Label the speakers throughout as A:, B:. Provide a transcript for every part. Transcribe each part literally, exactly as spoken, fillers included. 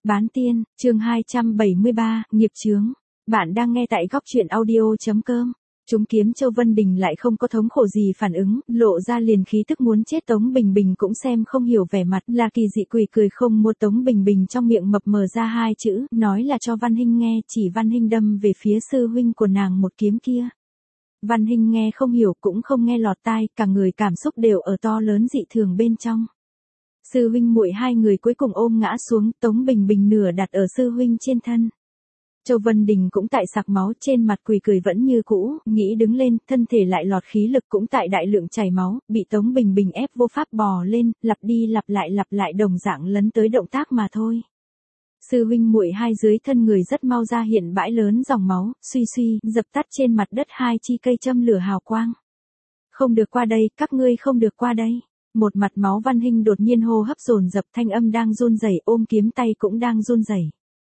A: Bán tiên, chương hai trăm bảy mươi ba, nghiệp chướng. Bạn đang nghe tại góc truyện audio.com. Chúng kiếm Châu Vân Đình lại không có thống khổ gì phản ứng, lộ ra liền khí tức muốn chết. Tống Bình Bình cũng xem không hiểu vẻ mặt, là kỳ dị quỷ cười không mua. Tống Bình Bình trong miệng mập mờ ra hai chữ, nói là cho Văn Hinh nghe, chỉ Văn Hinh đâm về phía sư huynh của nàng một kiếm kia. Văn Hinh nghe không hiểu cũng không nghe lọt tai, cả người cảm xúc đều ở to lớn dị thường bên trong. Sư huynh muội hai người cuối cùng ôm ngã xuống, Tống Bình Bình nửa đặt ở sư huynh trên thân. Châu Vân Đình cũng tại sặc máu, trên mặt quỳ cười vẫn như cũ, nghĩ đứng lên, thân thể lại lọt khí lực cũng tại đại lượng chảy máu, bị Tống Bình Bình ép vô pháp bò lên, lặp đi lặp lại lặp lại đồng dạng lấn tới động tác mà thôi. Sư huynh muội hai dưới thân người rất mau ra hiện bãi lớn dòng máu, suy suy, dập tắt trên mặt đất hai chi cây châm lửa hào quang. Không được qua đây, các ngươi không được qua đây. Một mặt máu Văn Hinh đột nhiên hô hấp dồn dập, thanh âm đang run rẩy, ôm kiếm tay cũng đang run rẩy.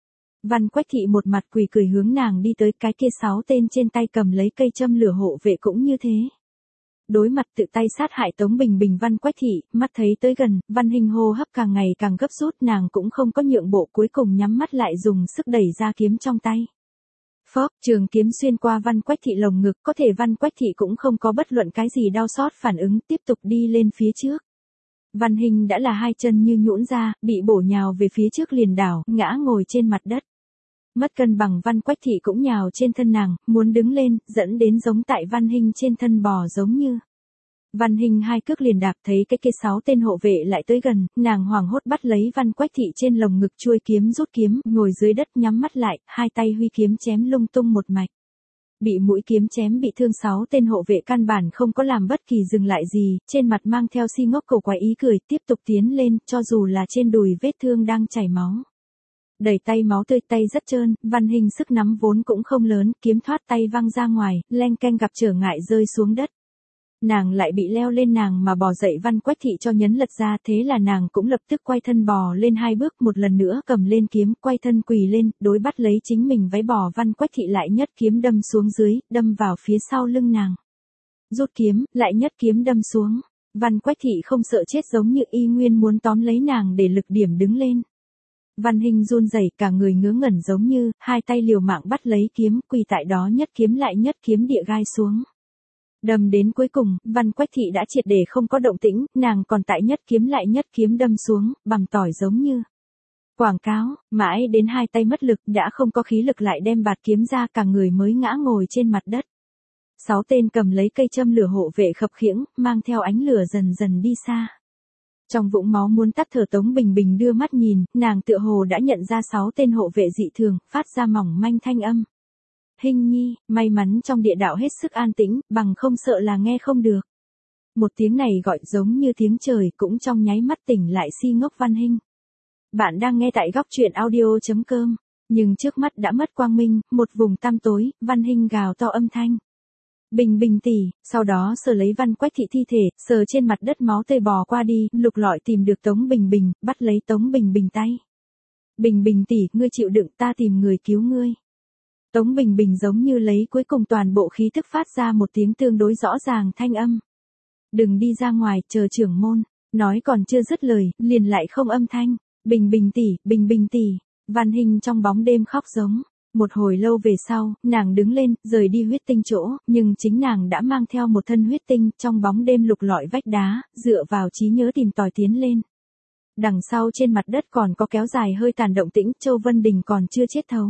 A: Văn Quách Thị một mặt quỳ cười hướng nàng đi tới, cái kia sáu tên trên tay cầm lấy cây châm lửa hộ vệ cũng như thế. Đối mặt tự tay sát hại Tống Bình Bình Văn Quách Thị, mắt thấy tới gần, Văn Hinh hô hấp càng ngày càng gấp rút, nàng cũng không có nhượng bộ, cuối cùng nhắm mắt lại dùng sức đẩy ra kiếm trong tay. Phốc, trường kiếm xuyên qua Văn Quách Thị lồng ngực, có thể Văn Quách Thị cũng không có bất luận cái gì đau xót phản ứng, tiếp tục đi lên phía trước. Văn Hinh đã là hai chân như nhũn ra, bị bổ nhào về phía trước liền đảo, ngã ngồi trên mặt đất. Mất cân bằng Văn Quách Thị cũng nhào trên thân nàng, muốn đứng lên, dẫn đến giống tại Văn Hinh trên thân bò giống như. Văn Hinh hai cước liền đạp, thấy cái kia sáu tên hộ vệ lại tới gần, nàng hoảng hốt bắt lấy Văn Quách Thị trên lồng ngực, chuôi kiếm rút kiếm, ngồi dưới đất nhắm mắt lại, hai tay huy kiếm chém lung tung một mạch. Bị mũi kiếm chém bị thương sáu tên hộ vệ căn bản không có làm bất kỳ dừng lại gì, trên mặt mang theo si ngốc cầu quái ý cười, tiếp tục tiến lên, cho dù là trên đùi vết thương đang chảy máu. Đẩy tay máu tươi, tay rất trơn, Văn Hinh sức nắm vốn cũng không lớn, kiếm thoát tay văng ra ngoài, leng keng gặp trở ngại rơi xuống đất. Nàng lại bị leo lên nàng mà bò dậy Văn Quách Thị cho nhấn lật ra, thế là nàng cũng lập tức quay thân bò lên hai bước, một lần nữa cầm lên kiếm, quay thân quỳ lên, đối bắt lấy chính mình váy bò Văn Quách Thị lại nhất kiếm đâm xuống dưới, đâm vào phía sau lưng nàng. Rút kiếm, lại nhất kiếm đâm xuống. Văn Quách Thị không sợ chết giống như y nguyên muốn tóm lấy nàng để lực điểm đứng lên. Văn Hinh run rẩy, cả người ngớ ngẩn giống như, hai tay liều mạng bắt lấy kiếm, quỳ tại đó nhất kiếm lại nhất kiếm địa gai xuống. Đâm đến cuối cùng, Văn Quách Thị đã triệt để không có động tĩnh, nàng còn tại nhất kiếm lại nhất kiếm đâm xuống, bằng tỏi giống như. Quảng cáo, mãi đến hai tay mất lực, đã không có khí lực lại đem bạt kiếm ra, cả người mới ngã ngồi trên mặt đất. Sáu tên cầm lấy cây châm lửa hộ vệ khập khiễng, mang theo ánh lửa dần dần đi xa. Trong vũng máu muốn tắt thở Tống Bình Bình đưa mắt nhìn, nàng tựa hồ đã nhận ra sáu tên hộ vệ dị thường, phát ra mỏng manh thanh âm. Hinh nhi, may mắn trong địa đạo hết sức an tĩnh, bằng không sợ là nghe không được. Một tiếng này gọi giống như tiếng trời, cũng trong nháy mắt tỉnh lại si ngốc Văn Hinh. Bạn đang nghe tại góc truyện audio.com, nhưng trước mắt đã mất quang minh, một vùng tăm tối, Văn Hinh gào to âm thanh. Bình Bình tỷ, sau đó sờ lấy Văn Quách Thị thi thể, sờ trên mặt đất máu tươi bò qua đi, lục lọi tìm được Tống Bình Bình, bắt lấy Tống Bình Bình tay. Bình Bình tỷ, ngươi chịu đựng, ta tìm người cứu ngươi. Tống Bình Bình giống như lấy cuối cùng toàn bộ khí thức phát ra một tiếng tương đối rõ ràng thanh âm. Đừng đi ra ngoài, chờ trưởng môn. Nói còn chưa dứt lời, liền lại không âm thanh. Bình Bình tỷ, Bình Bình tỷ. Văn Hinh trong bóng đêm khóc giống. Một hồi lâu về sau, nàng đứng lên, rời đi huyết tinh chỗ, nhưng chính nàng đã mang theo một thân huyết tinh, trong bóng đêm lục lọi vách đá, dựa vào trí nhớ tìm tòi tiến lên. Đằng sau trên mặt đất còn có kéo dài hơi tàn động tĩnh, Châu Vân Đình còn chưa chết thấu.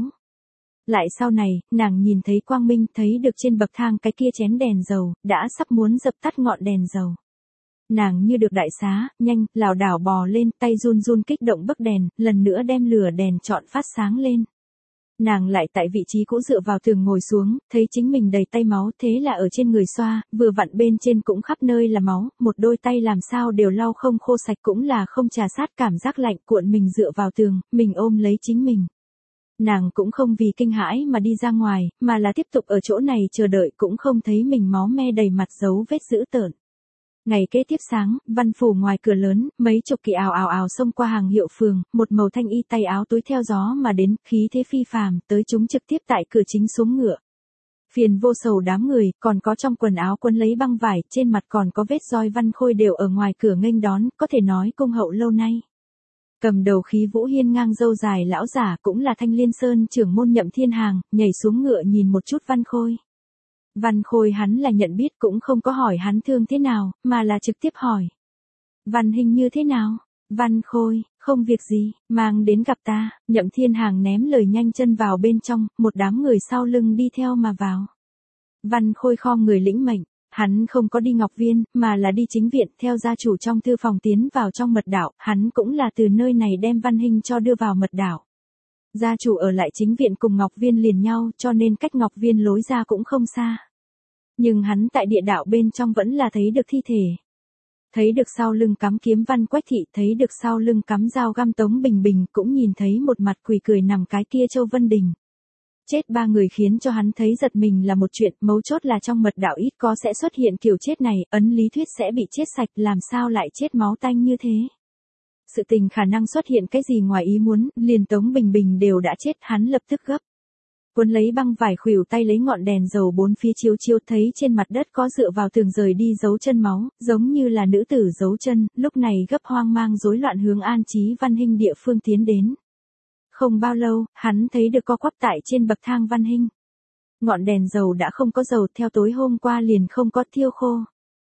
A: Lại sau này, nàng nhìn thấy quang minh, thấy được trên bậc thang cái kia chén đèn dầu, đã sắp muốn dập tắt ngọn đèn dầu. Nàng như được đại xá, nhanh, lảo đảo bò lên, tay run run kích động bấc đèn, lần nữa đem lửa đèn trọn phát sáng lên. Nàng lại tại vị trí cũ dựa vào tường ngồi xuống, thấy chính mình đầy tay máu, thế là ở trên người xoa, vừa vặn bên trên cũng khắp nơi là máu, một đôi tay làm sao đều lau không khô sạch, cũng là không trà sát, cảm giác lạnh cuộn mình dựa vào tường, mình ôm lấy chính mình. Nàng cũng không vì kinh hãi mà đi ra ngoài, mà là tiếp tục ở chỗ này chờ đợi, cũng không thấy mình máu me đầy mặt dấu vết dữ tợn. Ngày kế tiếp sáng, văn phủ ngoài cửa lớn, mấy chục kỵ ào ào ào xông qua hàng hiệu phường, một màu thanh y tay áo túi theo gió mà đến, khí thế phi phàm, tới chúng trực tiếp tại cửa chính xuống ngựa. Phiền vô sầu đám người, còn có trong quần áo quấn lấy băng vải, trên mặt còn có vết roi Văn Khôi đều ở ngoài cửa nghênh đón, có thể nói cung hậu lâu nay. Cầm đầu khí vũ hiên ngang râu dài lão giả cũng là Thanh Liên Sơn trưởng môn Nhậm Thiên Hàng, nhảy xuống ngựa nhìn một chút Văn Khôi. Văn Khôi hắn là nhận biết cũng không có hỏi hắn thương thế nào, mà là trực tiếp hỏi. Văn Hình như thế nào? Văn Khôi, không việc gì, mang đến gặp ta. Nhậm Thiên Hàng ném lời nhanh chân vào bên trong, một đám người sau lưng đi theo mà vào. Văn Khôi khom người lĩnh mệnh, hắn không có đi Ngọc Viên, mà là đi chính viện theo gia chủ trong thư phòng tiến vào trong mật đạo, hắn cũng là từ nơi này đem Văn Hình cho đưa vào mật đạo. Gia chủ ở lại chính viện cùng Ngọc Viên liền nhau cho nên cách Ngọc Viên lối ra cũng không xa. Nhưng hắn tại địa đạo bên trong vẫn là thấy được thi thể. Thấy được sau lưng cắm kiếm Văn Quách Thị, thấy được sau lưng cắm dao găm Tống Bình Bình, cũng nhìn thấy một mặt quỳ cười nằm cái kia Châu Vân Đình. Chết ba người khiến cho hắn thấy giật mình là một chuyện, mấu chốt là trong mật đạo ít có sẽ xuất hiện kiểu chết này, ấn lý thuyết sẽ bị chết sạch, làm sao lại chết máu tanh như thế. Sự tình khả năng xuất hiện cái gì ngoài ý muốn, liền Tống Bình Bình đều đã chết, hắn lập tức gấp. Cuốn lấy băng vải khuỷu tay lấy ngọn đèn dầu bốn phía chiếu chiếu, thấy trên mặt đất có dựa vào tường rời đi dấu chân máu, giống như là nữ tử dấu chân, lúc này gấp hoang mang rối loạn hướng An Chí Văn Hinh địa phương tiến đến. Không bao lâu, hắn thấy được co quắp tại trên bậc thang Văn Hinh. Ngọn đèn dầu đã không có dầu, theo tối hôm qua liền không có thiêu khô.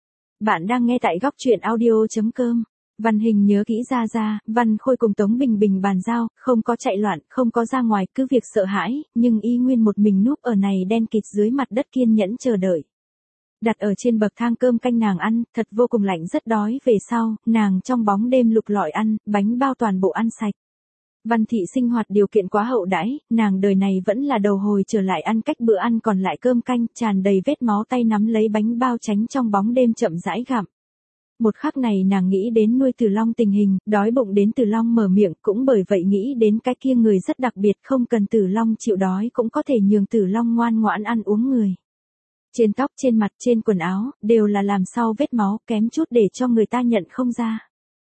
A: Bạn đang nghe tại góc truyện audio chấm com. Văn Hình nhớ kỹ ra ra, Văn Khôi cùng Tống Bình Bình bàn giao, không có chạy loạn, không có ra ngoài, cứ việc sợ hãi, nhưng y nguyên một mình núp ở này đen kịt dưới mặt đất kiên nhẫn chờ đợi. Đặt ở trên bậc thang cơm canh nàng ăn, thật vô cùng lạnh rất đói, về sau, nàng trong bóng đêm lục lọi ăn, bánh bao toàn bộ ăn sạch. Văn thị sinh hoạt điều kiện quá hậu đãi, nàng đời này vẫn là đầu hồi trở lại ăn cách bữa ăn còn lại cơm canh, tràn đầy vết máu tay nắm lấy bánh bao tránh trong bóng đêm chậm rãi gặm. Một khắc này nàng nghĩ đến nuôi Tử Long tình hình, đói bụng đến Tử Long mở miệng, cũng bởi vậy nghĩ đến cái kia người rất đặc biệt, không cần Tử Long chịu đói cũng có thể nhường Tử Long ngoan ngoãn ăn uống người. Trên tóc, trên mặt, trên quần áo, đều là làm sau vết máu, kém chút để cho người ta nhận không ra.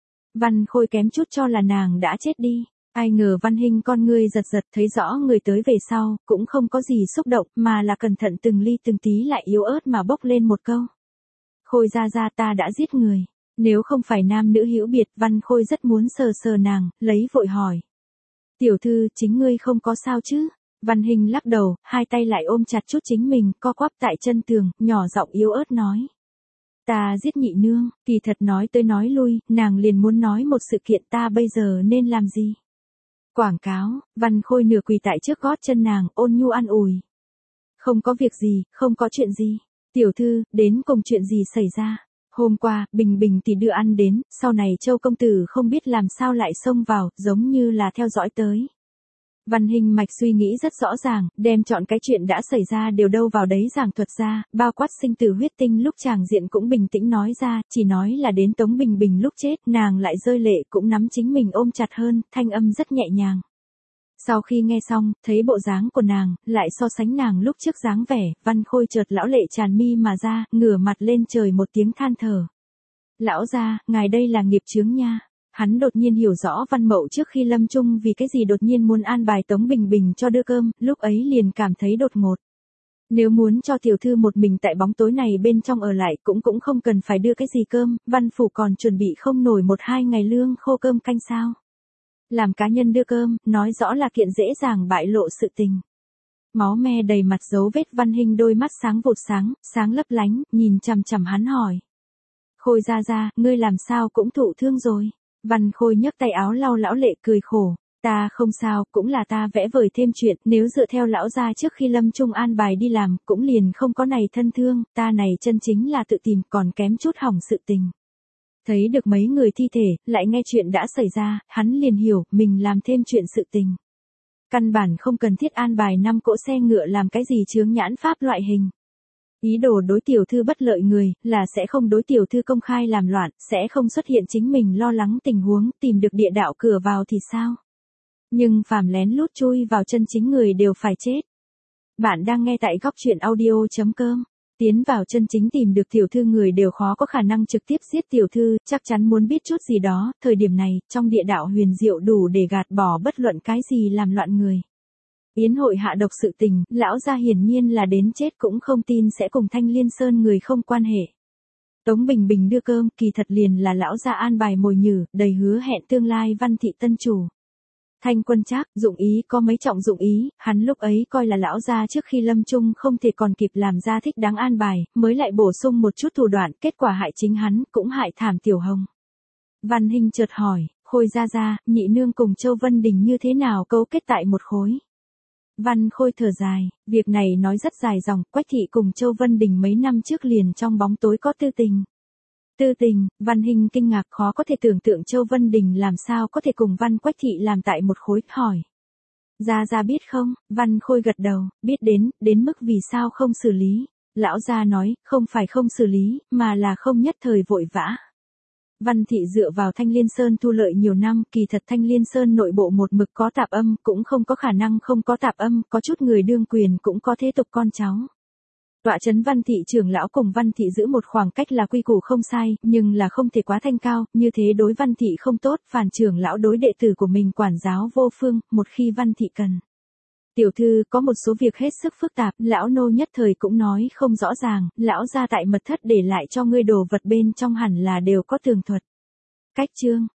A: Văn Khôi kém chút cho là nàng đã chết đi. Ai ngờ Văn Hinh con ngươi giật giật, thấy rõ người tới về sau, cũng không có gì xúc động, mà là cẩn thận từng ly từng tí lại yếu ớt mà bốc lên một câu. Khôi ra ra, ta đã giết người. Nếu không phải nam nữ hữu biệt, Văn Khôi rất muốn sờ sờ nàng, lấy vội hỏi. Tiểu thư, chính ngươi không có sao chứ? Văn Hinh lắc đầu, hai tay lại ôm chặt chút chính mình, co quắp tại chân tường, nhỏ giọng yếu ớt nói. Ta giết nhị nương, kỳ thật nói tới nói lui, nàng liền muốn nói một sự kiện, ta bây giờ nên làm gì? Quảng cáo, Văn Khôi nửa quỳ tại trước gót chân nàng, ôn nhu an ủi. Không có việc gì, không có chuyện gì. Tiểu thư, đến cùng chuyện gì xảy ra? Hôm qua, Bình Bình thì đưa ăn đến, sau này Châu công tử không biết làm sao lại xông vào, giống như là theo dõi tới. Văn Hinh mạch suy nghĩ rất rõ ràng, đem chọn cái chuyện đã xảy ra đều đâu vào đấy giảng thuật ra, bao quát sinh tử huyết tinh lúc chàng diện cũng bình tĩnh nói ra, chỉ nói là đến Tống Bình Bình lúc chết, nàng lại rơi lệ cũng nắm chính mình ôm chặt hơn, thanh âm rất nhẹ nhàng. Sau khi nghe xong, thấy bộ dáng của nàng, lại so sánh nàng lúc trước dáng vẻ, Văn Khôi chợt lão lệ tràn mi mà ra, ngửa mặt lên trời một tiếng than thở. Lão gia, ngài đây là nghiệp chướng nha. Hắn đột nhiên hiểu rõ Văn Mậu trước khi lâm chung vì cái gì đột nhiên muốn an bài Tống Bình Bình cho đưa cơm, lúc ấy liền cảm thấy đột ngột. Nếu muốn cho tiểu thư một mình tại bóng tối này bên trong ở lại cũng cũng không cần phải đưa cái gì cơm, Văn Phủ còn chuẩn bị không nổi một hai ngày lương khô cơm canh sao. Làm cá nhân đưa cơm, nói rõ là kiện dễ dàng bại lộ sự tình. Máu me đầy mặt dấu vết, Văn Hinh đôi mắt sáng vụt sáng, sáng lấp lánh, nhìn chằm chằm hắn hỏi. Khôi ra ra, ngươi làm sao cũng thụ thương rồi. Văn Khôi nhấc tay áo lau lão lệ cười khổ. Ta không sao, cũng là ta vẽ vời thêm chuyện, nếu dựa theo lão gia trước khi lâm trung an bài đi làm, cũng liền không có này thân thương, ta này chân chính là tự tìm, còn kém chút hỏng sự tình. Thấy được mấy người thi thể, lại nghe chuyện đã xảy ra, hắn liền hiểu, mình làm thêm chuyện sự tình. Căn bản không cần thiết an bài năm cỗ xe ngựa làm cái gì chướng nhãn pháp loại hình. Ý đồ đối tiểu thư bất lợi người, là sẽ không đối tiểu thư công khai làm loạn, sẽ không xuất hiện chính mình lo lắng tình huống, tìm được địa đạo cửa vào thì sao? Nhưng phàm lén lút chui vào chân chính người đều phải chết. Bạn đang nghe tại góc truyện audio chấm com. Tiến vào chân chính tìm được tiểu thư người đều khó có khả năng trực tiếp giết tiểu thư, chắc chắn muốn biết chút gì đó, thời điểm này, trong địa đạo huyền diệu đủ để gạt bỏ bất luận cái gì làm loạn người. Yến hội hạ độc sự tình, lão gia hiển nhiên là đến chết cũng không tin sẽ cùng Thanh Liên Sơn người không quan hệ. Tống Bình Bình đưa cơm, kỳ thật liền là lão gia an bài mồi nhử, đầy hứa hẹn tương lai Văn thị tân chủ. Thanh Quân Trác, dụng ý có mấy trọng dụng ý, hắn lúc ấy coi là lão gia trước khi lâm chung không thể còn kịp làm ra thích đáng an bài, mới lại bổ sung một chút thủ đoạn, kết quả hại chính hắn, cũng hại thảm Tiểu Hồng. Văn Hinh chợt hỏi, Khôi gia gia, nhị nương cùng Châu Vân Đình như thế nào cấu kết tại một khối? Văn Khôi thở dài, việc này nói rất dài dòng, Quách thị cùng Châu Vân Đình mấy năm trước liền trong bóng tối có tư tình. Tư tình, Văn Hinh kinh ngạc khó có thể tưởng tượng Châu Vân Đình làm sao có thể cùng Văn Quách thị làm tại một khối, hỏi. Gia gia biết không? Văn Khôi gật đầu, biết đến, đến mức vì sao không xử lý. Lão gia nói, không phải không xử lý, mà là không nhất thời vội vã. Văn thị dựa vào Thanh Liên Sơn thu lợi nhiều năm, kỳ thật Thanh Liên Sơn nội bộ một mực có tạp âm, cũng không có khả năng không có tạp âm, có chút người đương quyền cũng có thế tục con cháu. Tọa trấn Văn thị trưởng lão cùng Văn thị giữ một khoảng cách là quy củ không sai, nhưng là không thể quá thanh cao, như thế đối Văn thị không tốt, phản trưởng lão đối đệ tử của mình quản giáo vô phương, một khi Văn thị cần. Tiểu thư, có một số việc hết sức phức tạp, lão nô nhất thời cũng nói không rõ ràng, lão gia tại mật thất để lại cho ngươi đồ vật bên trong hẳn là đều có tường thuật. Cách chương